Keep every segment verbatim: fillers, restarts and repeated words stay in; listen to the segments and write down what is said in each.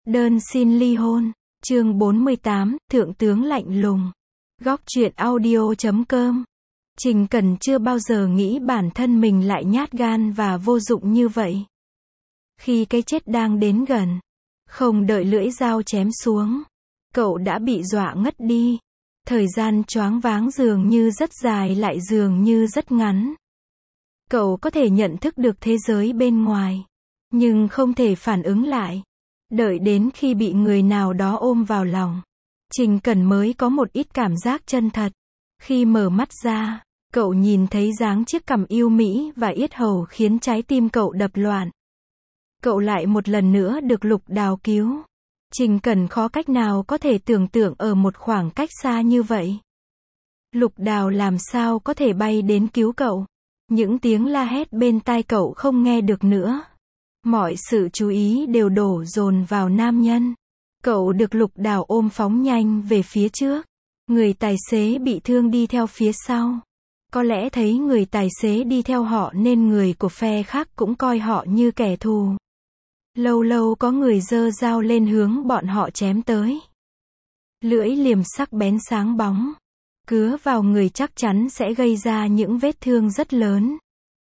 Đơn xin ly hôn. Chương bốn mươi tám, Thượng tướng lạnh lùng. Góc truyện audio chấm com. Trình Cẩn chưa bao giờ nghĩ bản thân mình lại nhát gan và vô dụng như vậy. Khi cái chết đang đến gần, không đợi lưỡi dao chém xuống, cậu đã bị dọa ngất đi. Thời gian choáng váng dường như rất dài lại dường như rất ngắn. Cậu có thể nhận thức được thế giới bên ngoài, nhưng không thể phản ứng lại. Đợi đến khi bị người nào đó ôm vào lòng, Trình Cẩn mới có một ít cảm giác chân thật. Khi mở mắt ra, cậu nhìn thấy dáng chiếc cằm yêu mỹ và yết hầu khiến trái tim cậu đập loạn. Cậu lại một lần nữa được Lục Đào cứu. Trình Cẩn khó cách nào có thể tưởng tượng ở một khoảng cách xa như vậy. Lục Đào làm sao có thể bay đến cứu cậu. Những tiếng la hét bên tai cậu không nghe được nữa. Mọi sự chú ý đều đổ dồn vào nam nhân. Cậu được Lục Đào ôm phóng nhanh về phía trước. Người tài xế bị thương đi theo phía sau. Có lẽ thấy người tài xế đi theo họ nên người của phe khác cũng coi họ như kẻ thù. Lâu lâu có người giơ dao lên hướng bọn họ chém tới. Lưỡi liềm sắc bén sáng bóng, cứa vào người chắc chắn sẽ gây ra những vết thương rất lớn.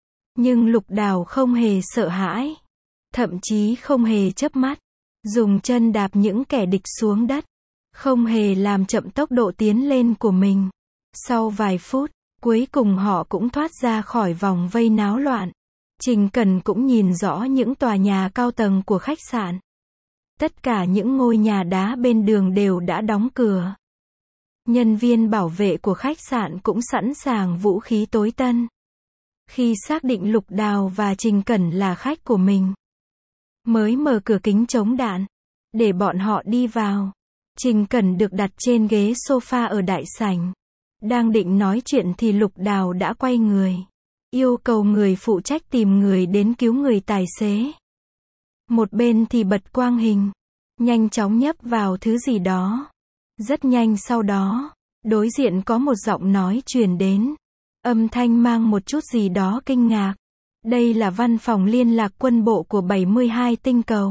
Nhưng Lục Đào không hề sợ hãi, thậm chí không hề chớp mắt, dùng chân đạp những kẻ địch xuống đất, không hề làm chậm tốc độ tiến lên của mình. Sau vài phút, cuối cùng họ cũng thoát ra khỏi vòng vây náo loạn. Trình Cẩn cũng nhìn rõ những tòa nhà cao tầng của khách sạn. Tất cả những ngôi nhà đá bên đường đều đã đóng cửa. Nhân viên bảo vệ của khách sạn cũng sẵn sàng vũ khí tối tân. Khi xác định Lục Đào và Trình Cẩn là khách của mình, mới mở cửa kính chống đạn, để bọn họ đi vào. Trình Cẩn được đặt trên ghế sofa ở đại sảnh. Đang định nói chuyện thì Lục Đào đã quay người, yêu cầu người phụ trách tìm người đến cứu người tài xế. Một bên thì bật quang hình, nhanh chóng nhấp vào thứ gì đó. Rất nhanh sau đó, đối diện có một giọng nói truyền đến. Âm thanh mang một chút gì đó kinh ngạc. Đây là văn phòng liên lạc quân bộ của bảy mươi hai tinh cầu.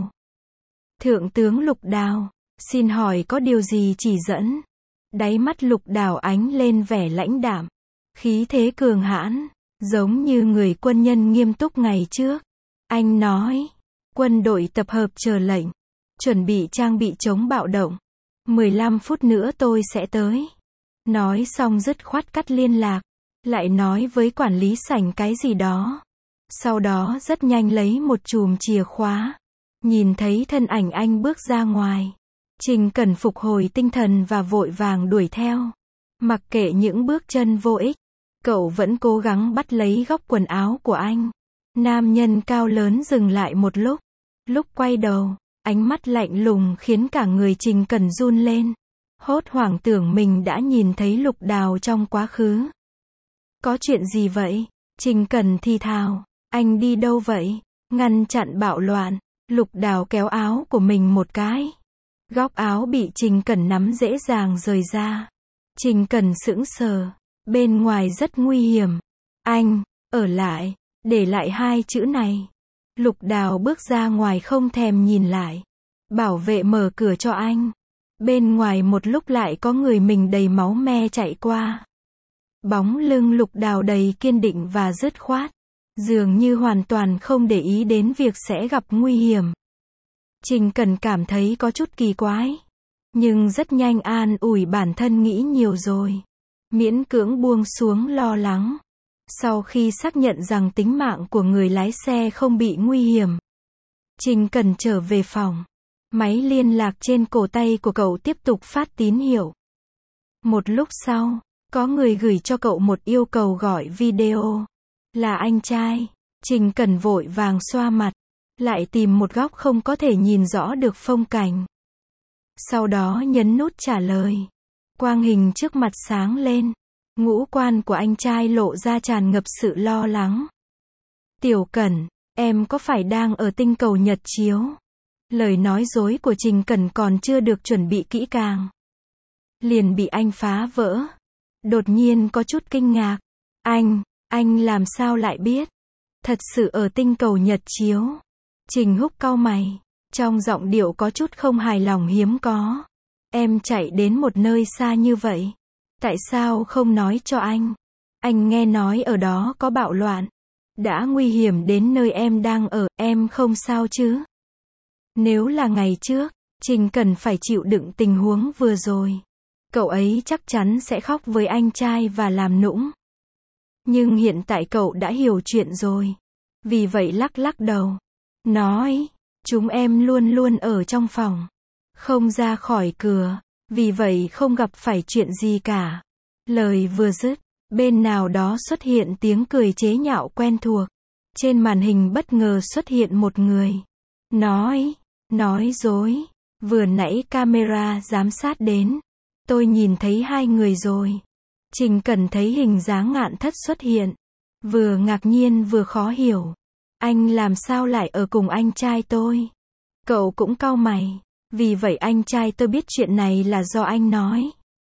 Thượng tướng Lục Đào, xin hỏi có điều gì chỉ dẫn? Đáy mắt Lục Đào ánh lên vẻ lãnh đạm, khí thế cường hãn, giống như người quân nhân nghiêm túc ngày trước. Anh nói, quân đội tập hợp chờ lệnh, chuẩn bị trang bị chống bạo động. mười lăm phút nữa tôi sẽ tới. Nói xong dứt khoát cắt liên lạc, lại nói với quản lý sảnh cái gì đó. Sau đó rất nhanh lấy một chùm chìa khóa. Nhìn thấy thân ảnh anh bước ra ngoài, Trình Cẩn phục hồi tinh thần và vội vàng đuổi theo. Mặc kệ những bước chân vô ích, cậu vẫn cố gắng bắt lấy góc quần áo của anh. Nam nhân cao lớn dừng lại một lúc. Lúc quay đầu, ánh mắt lạnh lùng khiến cả người Trình Cẩn run lên. Hốt hoảng tưởng mình đã nhìn thấy Lục Đào trong quá khứ. Có chuyện gì vậy? Trình Cẩn thì thào. Anh đi đâu vậy? Ngăn chặn bạo loạn. Lục Đào kéo áo của mình một cái. Góc áo bị Trình Cẩn nắm dễ dàng rời ra. Trình Cẩn sững sờ. Bên ngoài rất nguy hiểm. Anh, ở lại, để lại hai chữ này. Lục Đào bước ra ngoài không thèm nhìn lại. Bảo vệ mở cửa cho anh. Bên ngoài một lúc lại có người mình đầy máu me chạy qua. Bóng lưng Lục Đào đầy kiên định và dứt khoát. Dường như hoàn toàn không để ý đến việc sẽ gặp nguy hiểm. Trình Cẩn cảm thấy có chút kỳ quái. Nhưng rất nhanh an ủi bản thân nghĩ nhiều rồi. Miễn cưỡng buông xuống lo lắng. Sau khi xác nhận rằng tính mạng của người lái xe không bị nguy hiểm, Trình Cẩn trở về phòng. Máy liên lạc trên cổ tay của cậu tiếp tục phát tín hiệu. Một lúc sau, có người gửi cho cậu một yêu cầu gọi video. Là anh trai. Trình Cẩn vội vàng xoa mặt, lại tìm một góc không có thể nhìn rõ được phong cảnh. Sau đó nhấn nút trả lời. Quang hình trước mặt sáng lên. Ngũ quan của anh trai lộ ra tràn ngập sự lo lắng. Tiểu Cẩn, em có phải đang ở tinh cầu Nhật chiếu? Lời nói dối của Trình Cẩn còn chưa được chuẩn bị kỹ càng, liền bị anh phá vỡ. Đột nhiên có chút kinh ngạc. Anh, anh làm sao lại biết? Thật sự ở tinh cầu Nhật chiếu? Trình Húc cau mày. Trong giọng điệu có chút không hài lòng hiếm có. Em chạy đến một nơi xa như vậy. Tại sao không nói cho anh? Anh nghe nói ở đó có bạo loạn. Đã nguy hiểm đến nơi em đang ở, em không sao chứ? Nếu là ngày trước, Trình Cần phải chịu đựng tình huống vừa rồi. Cậu ấy chắc chắn sẽ khóc với anh trai và làm nũng. Nhưng hiện tại cậu đã hiểu chuyện rồi. Vì vậy lắc lắc đầu. Nói, chúng em luôn luôn ở trong phòng. Không ra khỏi cửa. Vì vậy không gặp phải chuyện gì cả. Lời vừa dứt, bên nào đó xuất hiện tiếng cười chế nhạo quen thuộc. Trên màn hình bất ngờ xuất hiện một người. Nói, nói dối. Vừa nãy camera giám sát đến. Tôi nhìn thấy hai người rồi. Trình Cần thấy hình dáng Ngạn Thất xuất hiện. Vừa ngạc nhiên vừa khó hiểu. Anh làm sao lại ở cùng anh trai tôi? Cậu cũng cau mày. Vì vậy anh trai tôi biết chuyện này là do anh nói.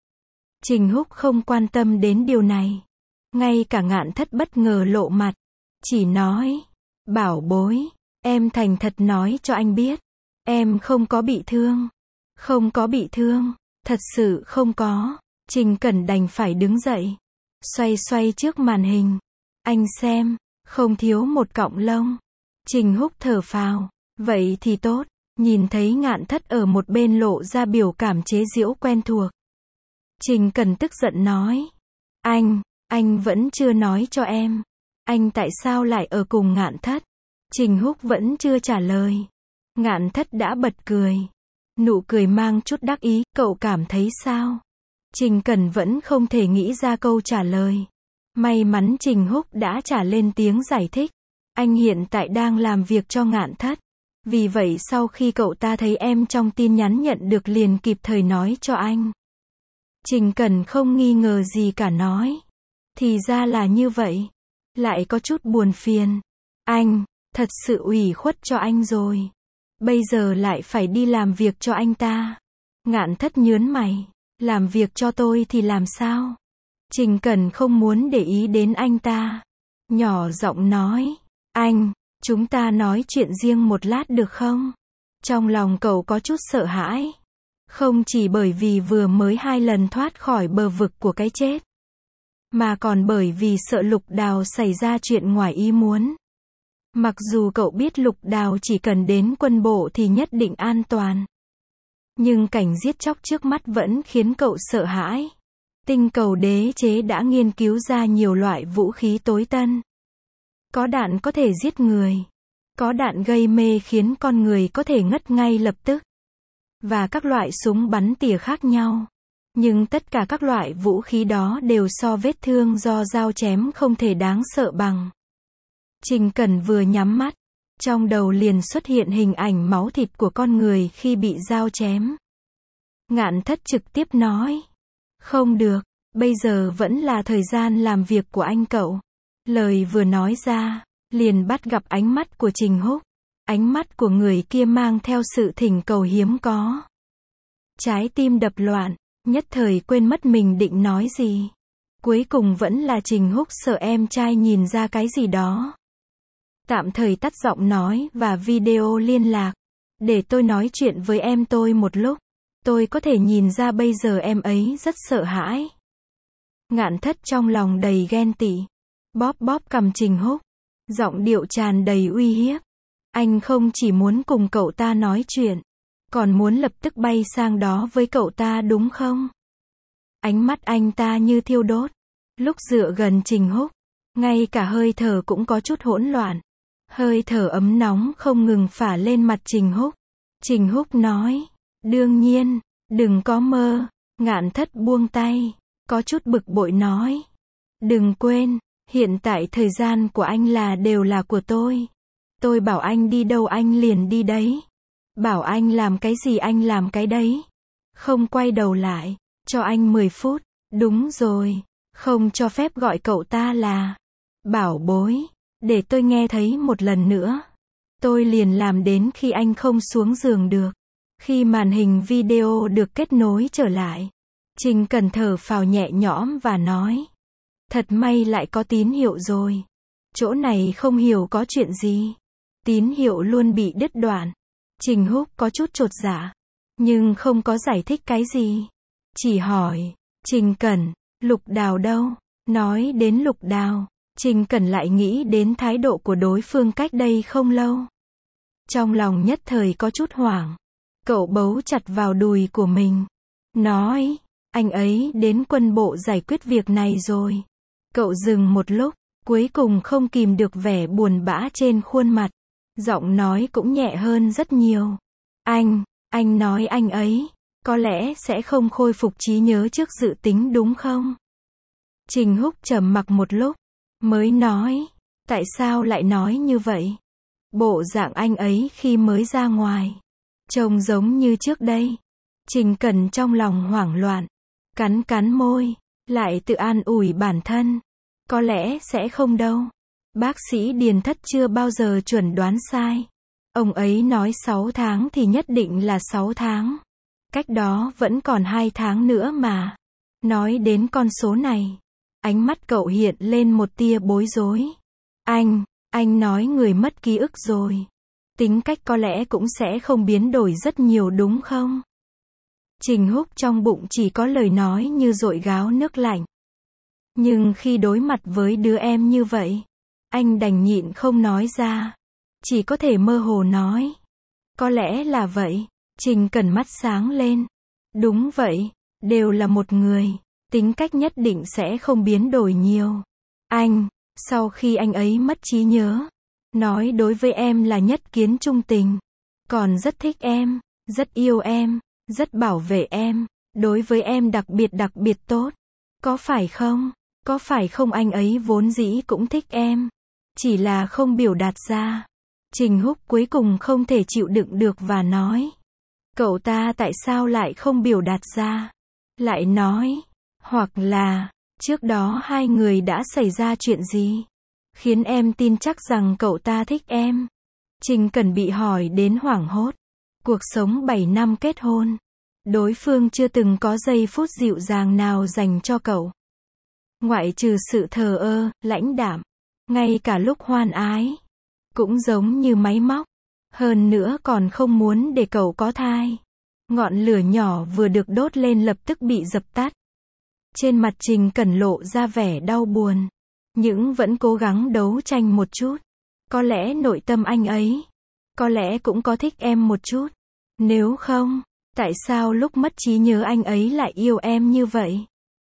Trình Húc không quan tâm đến điều này. Ngay cả Ngạn Thất bất ngờ lộ mặt. Chỉ nói, bảo bối, em thành thật nói cho anh biết. Em không có bị thương. Không có bị thương. Thật sự không có. Trình Cẩn đành phải đứng dậy. Xoay xoay trước màn hình. Anh xem, không thiếu một cọng lông. Trình Húc thở phào. Vậy thì tốt. Nhìn thấy Ngạn Thất ở một bên lộ ra biểu cảm chế giễu quen thuộc. Trình Cẩn tức giận nói. Anh, anh vẫn chưa nói cho em. Anh tại sao lại ở cùng Ngạn Thất? Trình Húc vẫn chưa trả lời. Ngạn Thất đã bật cười. Nụ cười mang chút đắc ý, cậu cảm thấy sao? Trình Cẩn vẫn không thể nghĩ ra câu trả lời. May mắn Trình Húc đã trả lên tiếng giải thích. Anh hiện tại đang làm việc cho Ngạn Thất. Vì vậy sau khi cậu ta thấy em trong tin nhắn nhận được liền kịp thời nói cho anh. Trình Cẩn không nghi ngờ gì cả nói. Thì ra là như vậy. Lại có chút buồn phiền. Anh, thật sự ủy khuất cho anh rồi. Bây giờ lại phải đi làm việc cho anh ta. Ngạn Thất nhớn mày. Làm việc cho tôi thì làm sao? Trình Cẩn không muốn để ý đến anh ta. Nhỏ giọng nói. Anh, chúng ta nói chuyện riêng một lát được không? Trong lòng cậu có chút sợ hãi. Không chỉ bởi vì vừa mới hai lần thoát khỏi bờ vực của cái chết. Mà còn bởi vì sợ Lục Đào xảy ra chuyện ngoài ý muốn. Mặc dù cậu biết Lục Đào chỉ cần đến quân bộ thì nhất định an toàn. Nhưng cảnh giết chóc trước mắt vẫn khiến cậu sợ hãi. Tinh cầu đế chế đã nghiên cứu ra nhiều loại vũ khí tối tân. Có đạn có thể giết người. Có đạn gây mê khiến con người có thể ngất ngay lập tức. Và các loại súng bắn tỉa khác nhau. Nhưng tất cả các loại vũ khí đó đều so vết thương do dao chém không thể đáng sợ bằng. Trình Cẩn vừa nhắm mắt. Trong đầu liền xuất hiện hình ảnh máu thịt của con người khi bị dao chém. Ngạn Thất trực tiếp nói. Không được, bây giờ vẫn là thời gian làm việc của anh cậu. Lời vừa nói ra, liền bắt gặp ánh mắt của Trình Húc. Ánh mắt của người kia mang theo sự thỉnh cầu hiếm có. Trái tim đập loạn, nhất thời quên mất mình định nói gì. Cuối cùng vẫn là Trình Húc sợ em trai nhìn ra cái gì đó. Tạm thời tắt giọng nói và video liên lạc. Để tôi nói chuyện với em tôi một lúc. Tôi có thể nhìn ra bây giờ em ấy rất sợ hãi. Ngạn Thất trong lòng đầy ghen tị. Bóp bóp cằm Trình Húc. Giọng điệu tràn đầy uy hiếp. Anh không chỉ muốn cùng cậu ta nói chuyện. Còn muốn lập tức bay sang đó với cậu ta đúng không? Ánh mắt anh ta như thiêu đốt. Lúc dựa gần Trình Húc. Ngay cả hơi thở cũng có chút hỗn loạn. Hơi thở ấm nóng không ngừng phả lên mặt Trình Húc. Trình Húc nói. Đương nhiên, đừng có mơ. Ngạn Thất buông tay. Có chút bực bội nói. Đừng quên, hiện tại thời gian của anh là đều là của tôi. Tôi bảo anh đi đâu anh liền đi đấy. Bảo anh làm cái gì anh làm cái đấy. Không quay đầu lại. Cho anh mười phút. Đúng rồi. Không cho phép gọi cậu ta là bảo bối. Để tôi nghe thấy một lần nữa. Tôi liền làm đến khi anh không xuống giường được. Khi màn hình video được kết nối trở lại. Trình Cần thở phào nhẹ nhõm và nói. Thật may lại có tín hiệu rồi. Chỗ này không hiểu có chuyện gì. Tín hiệu luôn bị đứt đoạn. Trình Húc có chút chột dạ, nhưng không có giải thích cái gì. Chỉ hỏi, Trình Cẩn, Lục Đào đâu? Nói đến Lục Đào, Trình Cẩn lại nghĩ đến thái độ của đối phương cách đây không lâu. Trong lòng nhất thời có chút hoảng. Cậu bấu chặt vào đùi của mình. Nói, anh ấy đến quân bộ giải quyết việc này rồi. Cậu dừng một lúc, cuối cùng không kìm được vẻ buồn bã trên khuôn mặt. Giọng nói cũng nhẹ hơn rất nhiều. Anh, anh nói anh ấy, có lẽ sẽ không khôi phục trí nhớ trước dự tính đúng không? Trình Húc trầm mặc một lúc, mới nói, tại sao lại nói như vậy? Bộ dạng anh ấy khi mới ra ngoài, trông giống như trước đây. Trình Cẩn trong lòng hoảng loạn, cắn cắn môi, lại tự an ủi bản thân. Có lẽ sẽ không đâu. Bác sĩ Điền Thất chưa bao giờ chuẩn đoán sai. Ông ấy nói sáu tháng thì nhất định là sáu tháng. Cách đó vẫn còn hai tháng nữa mà. Nói đến con số này, ánh mắt cậu hiện lên một tia bối rối. Anh, anh nói người mất ký ức rồi. Tính cách có lẽ cũng sẽ không biến đổi rất nhiều đúng không? Trình Húc trong bụng chỉ có lời nói như dội gáo nước lạnh. Nhưng khi đối mặt với đứa em như vậy, anh đành nhịn không nói ra. Chỉ có thể mơ hồ nói. Có lẽ là vậy. Trình Cẩn mắt sáng lên. Đúng vậy, đều là một người. Tính cách nhất định sẽ không biến đổi nhiều. Anh, sau khi anh ấy mất trí nhớ, nói đối với em là nhất kiến trung tình. Còn rất thích em, rất yêu em, rất bảo vệ em. Đối với em đặc biệt đặc biệt tốt. Có phải không? Có phải không anh ấy vốn dĩ cũng thích em? Chỉ là không biểu đạt ra. Trình Húc cuối cùng không thể chịu đựng được và nói. Cậu ta tại sao lại không biểu đạt ra? Lại nói. Hoặc là, trước đó hai người đã xảy ra chuyện gì? Khiến em tin chắc rằng cậu ta thích em. Trình Cẩn bị hỏi đến hoảng hốt. Cuộc sống bảy năm kết hôn. Đối phương chưa từng có giây phút dịu dàng nào dành cho cậu. Ngoại trừ sự thờ ơ, lãnh đạm. Ngay cả lúc hoan ái. Cũng giống như máy móc. Hơn nữa còn không muốn để cậu có thai. Ngọn lửa nhỏ vừa được đốt lên lập tức bị dập tắt. Trên mặt Trình Cẩn lộ ra vẻ đau buồn. Nhưng vẫn cố gắng đấu tranh một chút. Có lẽ nội tâm anh ấy. Có lẽ cũng có thích em một chút. Nếu không, tại sao lúc mất trí nhớ anh ấy lại yêu em như vậy?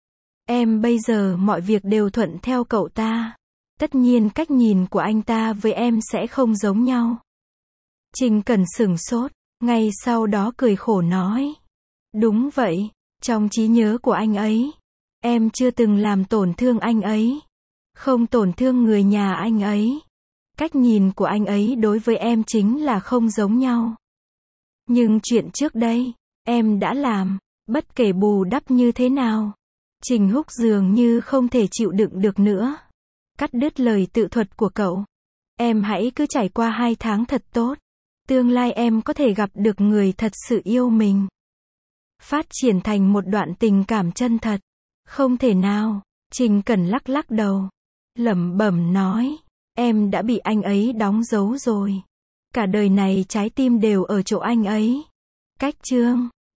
Em bây giờ mọi việc đều thuận theo cậu ta. Tất nhiên cách nhìn của anh ta với em sẽ không giống nhau. Trình Cẩn sửng sốt, ngay sau đó cười khổ nói. Đúng vậy, trong trí nhớ của anh ấy, em chưa từng làm tổn thương anh ấy. Không tổn thương người nhà anh ấy. Cách nhìn của anh ấy đối với em chính là không giống nhau. Nhưng chuyện trước đây, em đã làm, bất kể bù đắp như thế nào. Trình Húc dường như không thể chịu đựng được nữa. Cắt đứt lời tự thuật của cậu. Em hãy cứ trải qua hai tháng thật tốt. Tương lai em có thể gặp được người thật sự yêu mình. Phát triển thành một đoạn tình cảm chân thật. Không thể nào. Trình Cẩn lắc lắc đầu. Lẩm bẩm nói. Em đã bị anh ấy đóng dấu rồi. Cả đời này trái tim đều ở chỗ anh ấy. Cách chương.